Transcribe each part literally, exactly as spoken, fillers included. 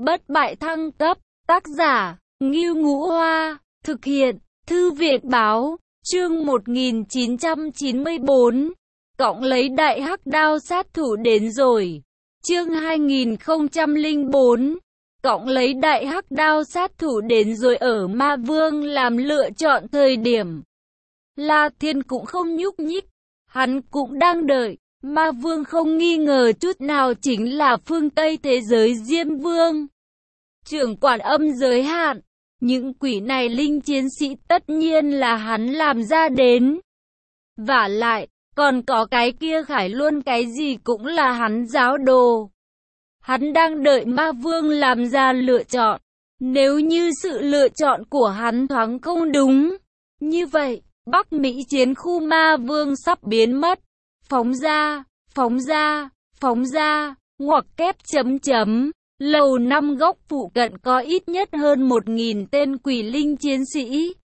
Bất bại thăng cấp, tác giả, Ngưu Ngũ Hoa, thực hiện, Thư viện Báo, chương một nghìn chín trăm chín mươi bốn, cõng lấy đại hắc đao sát thủ đến rồi, chương hai nghìn không trăm lẻ bốn, cõng lấy đại hắc đao sát thủ đến rồi. Ở Ma Vương làm lựa chọn thời điểm, La Thiên cũng không nhúc nhích, hắn cũng đang đợi. Ma Vương không nghi ngờ chút nào chính là phương Tây thế giới Diêm Vương, trưởng quản âm giới hạn. Những quỷ này linh chiến sĩ tất nhiên là hắn làm ra đến. Vả lại, còn có cái kia Khải Luân cái gì cũng là hắn giáo đồ. Hắn đang đợi Ma Vương làm ra lựa chọn. Nếu như sự lựa chọn của hắn thoáng không đúng, như vậy, Bắc Mỹ chiến khu Ma Vương sắp biến mất. Phóng ra, phóng ra, phóng ra, ngoặc kép chấm chấm. Lầu năm góc phụ cận có ít nhất hơn một nghìn tên quỷ linh chiến sĩ.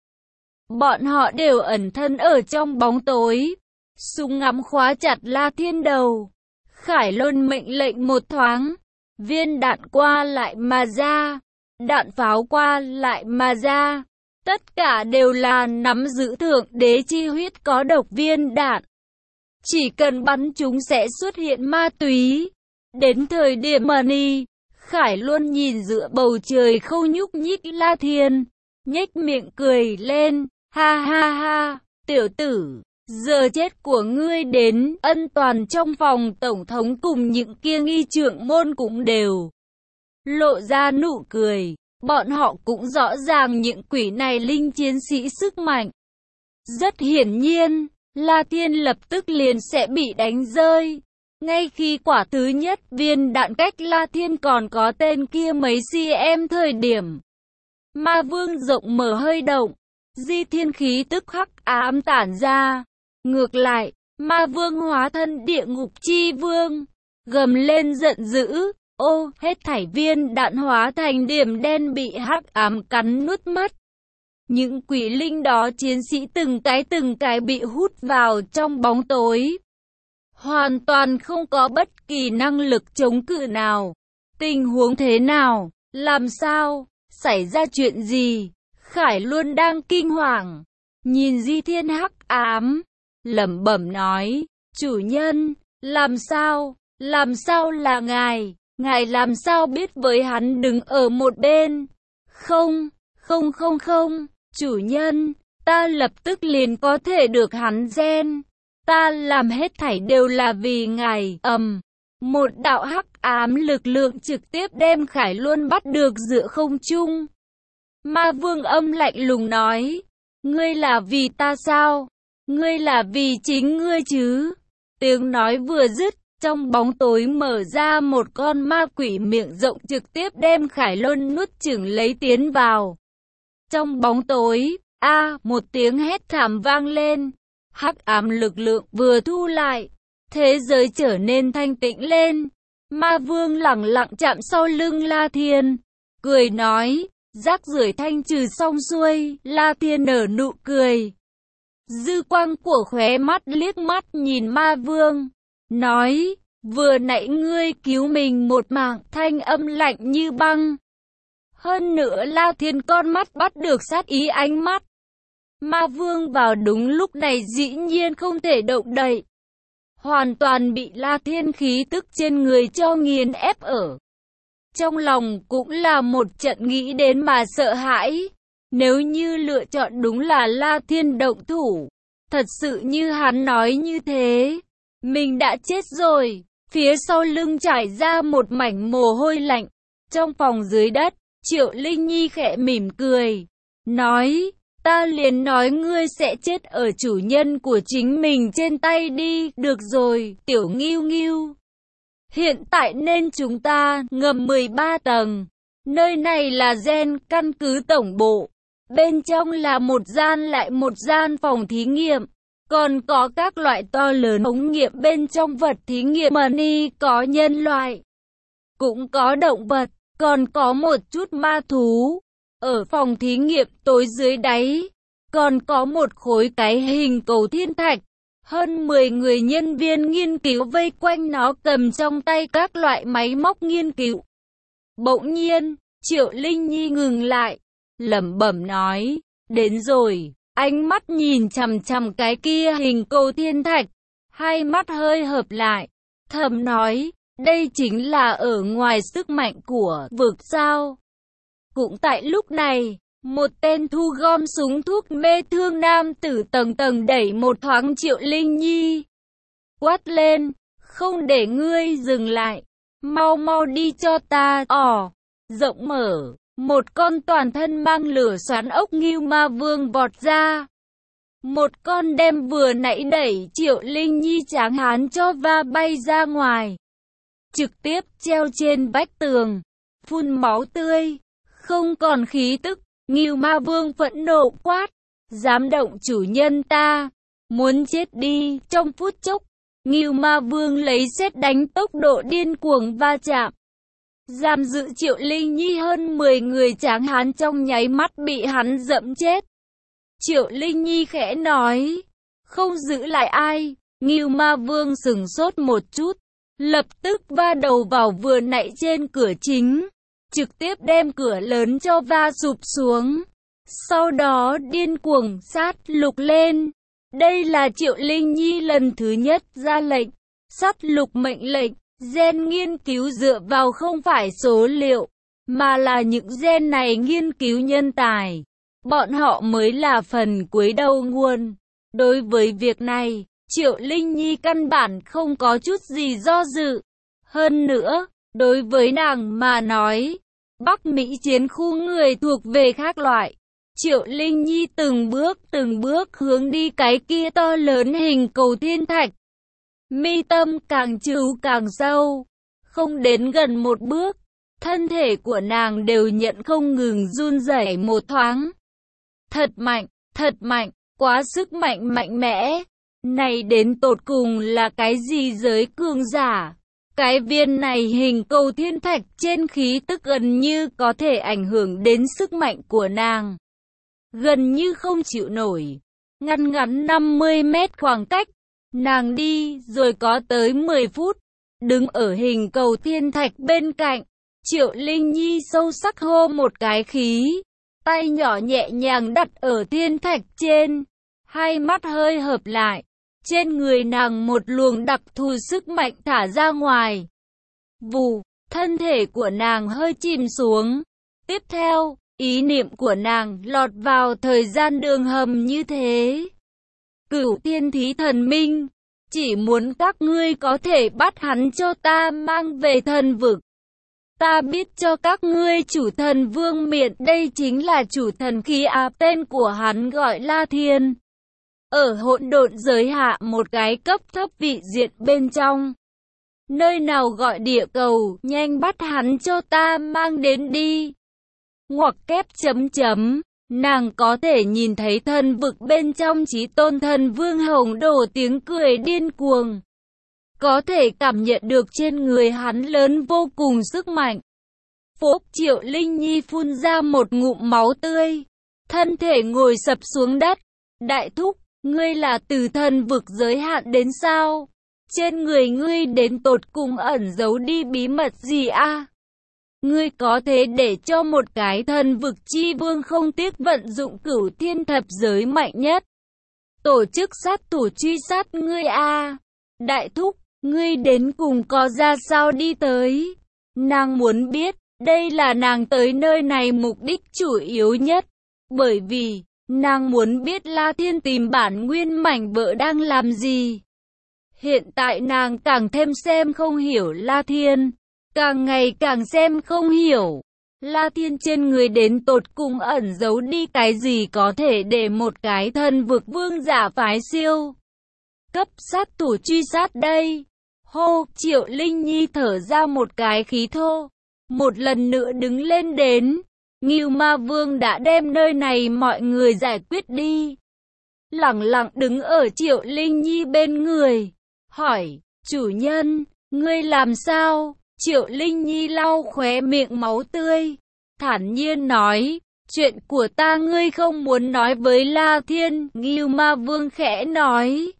Bọn họ đều ẩn thân ở trong bóng tối. Súng ngắm khóa chặt La Thiên đầu. Khải Luân mệnh lệnh một thoáng. Viên đạn qua lại mà ra. Đạn pháo qua lại mà ra. Tất cả đều là nắm giữ thượng đế chi huyết có độc viên đạn. Chỉ cần bắn chúng sẽ xuất hiện ma túy. Đến thời điểm money, Khải Luân nhìn giữa bầu trời không nhúc nhích La Thiên, nhếch miệng cười lên, ha ha ha, tiểu tử, giờ chết của ngươi đến. Ân toàn trong phòng tổng thống cùng những kia nghi trưởng môn cũng đều lộ ra nụ cười. Bọn họ cũng rõ ràng những quỷ này linh chiến sĩ sức mạnh. Rất hiển nhiên, La Thiên lập tức liền sẽ bị đánh rơi. Ngay khi quả thứ nhất viên đạn cách La Thiên còn có tên kia mấy cm thời điểm, Ma Vương rộng mở hơi động, di thiên khí tức hắc ám tản ra. Ngược lại, Ma Vương hóa thân địa ngục chi vương, gầm lên giận dữ, ô, hết thảy viên đạn hóa thành điểm đen bị hắc ám cắn nuốt mất. Những quỷ linh đó chiến sĩ từng cái từng cái bị hút vào trong bóng tối, hoàn toàn không có bất kỳ năng lực chống cự nào. Tình huống thế nào? Làm sao? Xảy ra chuyện gì? Khải Luân đang kinh hoàng, nhìn di thiên hắc ám, lẩm bẩm nói, chủ nhân, làm sao? Làm sao là ngài? Ngài làm sao biết với hắn đứng ở một bên? Không, không không không, chủ nhân, ta lập tức liền có thể được hắn gen. Ta làm hết thảy đều là vì ngài. Ầm, um, một đạo hắc ám lực lượng trực tiếp đem Khải Luân bắt được giữa không trung. Ma Vương âm lạnh lùng nói, ngươi là vì ta sao? Ngươi là vì chính ngươi chứ? Tiếng nói vừa dứt, trong bóng tối mở ra một con ma quỷ miệng rộng trực tiếp đem Khải Luân nuốt chửng lấy tiến vào. Trong bóng tối, a à, một tiếng hét thảm vang lên. Hắc ám lực lượng vừa thu lại, thế giới trở nên thanh tĩnh lên. Ma Vương lẳng lặng chạm sau lưng La Thiên, cười nói, rác rưởi thanh trừ xong xuôi. La Thiên nở nụ cười, dư quang của khóe mắt liếc mắt nhìn Ma Vương, nói, vừa nãy ngươi cứu mình một mạng. Thanh âm lạnh như băng. Hơn nữa La Thiên con mắt bắt được sát ý ánh mắt. Ma Vương vào đúng lúc này dĩ nhiên không thể động đậy, hoàn toàn bị La Thiên khí tức trên người cho nghiền ép ở. Trong lòng cũng là một trận nghĩ đến mà sợ hãi. Nếu như lựa chọn đúng là La Thiên động thủ, thật sự như hắn nói như thế, mình đã chết rồi. Phía sau lưng trải ra một mảnh mồ hôi lạnh. Trong phòng dưới đất, Triệu Linh Nhi khẽ mỉm cười, nói, ta liền nói ngươi sẽ chết ở chủ nhân của chính mình trên tay đi. Được rồi, tiểu Ngưu Ngưu. Hiện tại nên chúng ta ngầm mười ba tầng. Nơi này là gen căn cứ tổng bộ. Bên trong là một gian lại một gian phòng thí nghiệm. Còn có các loại to lớn ống nghiệm bên trong vật thí nghiệm money, có nhân loại, cũng có động vật, còn có một chút ma thú. Ở phòng thí nghiệm tối dưới đáy, còn có một khối cái hình cầu thiên thạch. Hơn mười người nhân viên nghiên cứu vây quanh nó cầm trong tay các loại máy móc nghiên cứu. Bỗng nhiên, Triệu Linh Nhi ngừng lại, lẩm bẩm nói, đến rồi. Ánh mắt nhìn chằm chằm cái kia hình cầu thiên thạch, hai mắt hơi hợp lại, thầm nói, đây chính là ở ngoài sức mạnh của vực sao. Cũng tại lúc này, một tên thu gom súng thuốc mê thương nam tử tầng tầng đẩy một thoáng Triệu Linh Nhi, quát lên, không để ngươi dừng lại, mau mau đi cho ta. Ỏ, rộng mở, một con toàn thân mang lửa xoắn ốc Ngưu Ma Vương vọt ra. Một con đem vừa nãy đẩy Triệu Linh Nhi tráng hán cho va bay ra ngoài, trực tiếp treo trên vách tường, phun máu tươi, không còn khí tức. Ngưu Ma Vương phẫn nộ quát, dám động chủ nhân ta, muốn chết đi. Trong phút chốc, Ngưu Ma Vương lấy sét đánh tốc độ điên cuồng va chạm, giam giữ Triệu Linh Nhi hơn mười người tráng hán trong nháy mắt bị hắn dẫm chết. Triệu Linh Nhi khẽ nói, không giữ lại ai. Ngưu Ma Vương sừng sốt một chút, lập tức va đầu vào vừa nãy trên cửa chính, trực tiếp đem cửa lớn cho va sụp xuống. Sau đó điên cuồng sát lục lên. Đây là Triệu Linh Nhi lần thứ nhất ra lệnh sát lục mệnh lệnh. Gen nghiên cứu dựa vào không phải số liệu, mà là những gen này nghiên cứu nhân tài. Bọn họ mới là phần cuối đầu nguồn. Đối với việc này, Triệu Linh Nhi căn bản không có chút gì do dự. Hơn nữa, đối với nàng mà nói, Bắc Mỹ chiến khu người thuộc về khác loại. Triệu Linh Nhi từng bước từng bước hướng đi cái kia to lớn hình cầu thiên thạch. Mi tâm càng trừ càng sâu, không đến gần một bước, thân thể của nàng đều nhận không ngừng run rẩy một thoáng. Thật mạnh, thật mạnh, quá sức mạnh mạnh mẽ. Này đến tột cùng là cái gì giới cường giả? Cái viên này hình cầu thiên thạch trên khí tức gần như có thể ảnh hưởng đến sức mạnh của nàng. Gần như không chịu nổi. Ngắn ngắn năm mươi mét khoảng cách, nàng đi rồi có tới mười phút. Đứng ở hình cầu thiên thạch bên cạnh, Triệu Linh Nhi sâu sắc hô một cái khí. Tay nhỏ nhẹ nhàng đặt ở thiên thạch trên. Hai mắt hơi hợp lại. Trên người nàng một luồng đặc thù sức mạnh thả ra ngoài. Vù, thân thể của nàng hơi chìm xuống. Tiếp theo, ý niệm của nàng lọt vào thời gian đường hầm như thế. Cửu Thiên Thí Thần Minh, chỉ muốn các ngươi có thể bắt hắn cho ta mang về thần vực. Ta biết cho các ngươi chủ thần vương miện, đây chính là chủ thần khí áp, tên của hắn gọi La Thiên. Ở hỗn độn giới hạ một cái cấp thấp vị diện bên trong. Nơi nào gọi địa cầu, nhanh bắt hắn cho ta mang đến đi. Ngoặc kép chấm chấm, nàng có thể nhìn thấy thần vực bên trong Chí Tôn Thần Vương Hồng Đồ tiếng cười điên cuồng. Có thể cảm nhận được trên người hắn lớn vô cùng sức mạnh. Phốp, Triệu Linh Nhi phun ra một ngụm máu tươi. Thân thể ngồi sập xuống đất. Đại thúc, ngươi là từ thần vực giới hạn đến sao? Trên người ngươi đến tột cùng ẩn giấu đi bí mật gì a? Ngươi có thể để cho một cái thần vực chi vương không tiếc vận dụng cửu thiên thập giới mạnh nhất tổ chức sát thủ truy sát ngươi a? Đại thúc, ngươi đến cùng có ra sao đi tới? Nàng muốn biết, đây là nàng tới nơi này mục đích chủ yếu nhất. Bởi vì, nàng muốn biết La Thiên tìm bản nguyên mảnh vỡ đang làm gì. Hiện tại nàng càng thêm xem không hiểu La Thiên. Càng ngày càng xem không hiểu. La Thiên trên người đến tột cùng ẩn giấu đi cái gì có thể để một cái thần vực vương giả phái siêu cấp sát thủ truy sát đây. Hô, Triệu Linh Nhi thở ra một cái khí thô. Một lần nữa đứng lên đến. Ngưu Ma Vương đã đem nơi này mọi người giải quyết đi. Lẳng lặng đứng ở Triệu Linh Nhi bên người. Hỏi, chủ nhân, ngươi làm sao? Triệu Linh Nhi lau khóe miệng máu tươi. Thản nhiên nói, chuyện của ta ngươi không muốn nói với La Thiên. Ngưu Ma Vương khẽ nói.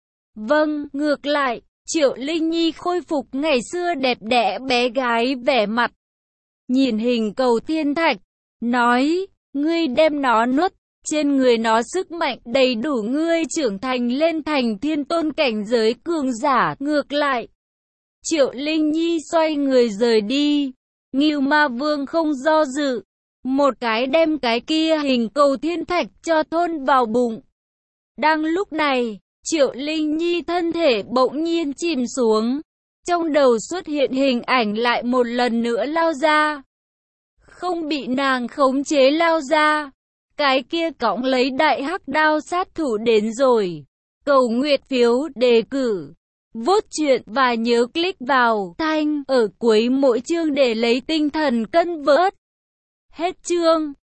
Vâng, ngược lại, Triệu Linh Nhi khôi phục ngày xưa đẹp đẽ bé gái vẻ mặt. nhìn hình cầu thiên thạch, nói, ngươi đem nó nuốt, trên người nó sức mạnh đầy đủ ngươi trưởng thành lên thành thiên tôn cảnh giới cường giả. Ngược lại, Triệu Linh Nhi xoay người rời đi, Ngưu Ma Vương không do dự, một cái đem cái kia hình cầu thiên thạch cho thôn vào bụng. Đang lúc này, Triệu Linh Nhi thân thể bỗng nhiên chìm xuống, trong đầu xuất hiện hình ảnh lại một lần nữa lao ra. Không bị nàng khống chế lao ra, cái kia cõng lấy đại hắc đao sát thủ đến rồi. Cầu nguyện phiếu đề cử, vote chuyện và nhớ click vào thanh ở cuối mỗi chương để lấy tinh thần cân vớt. Hết chương.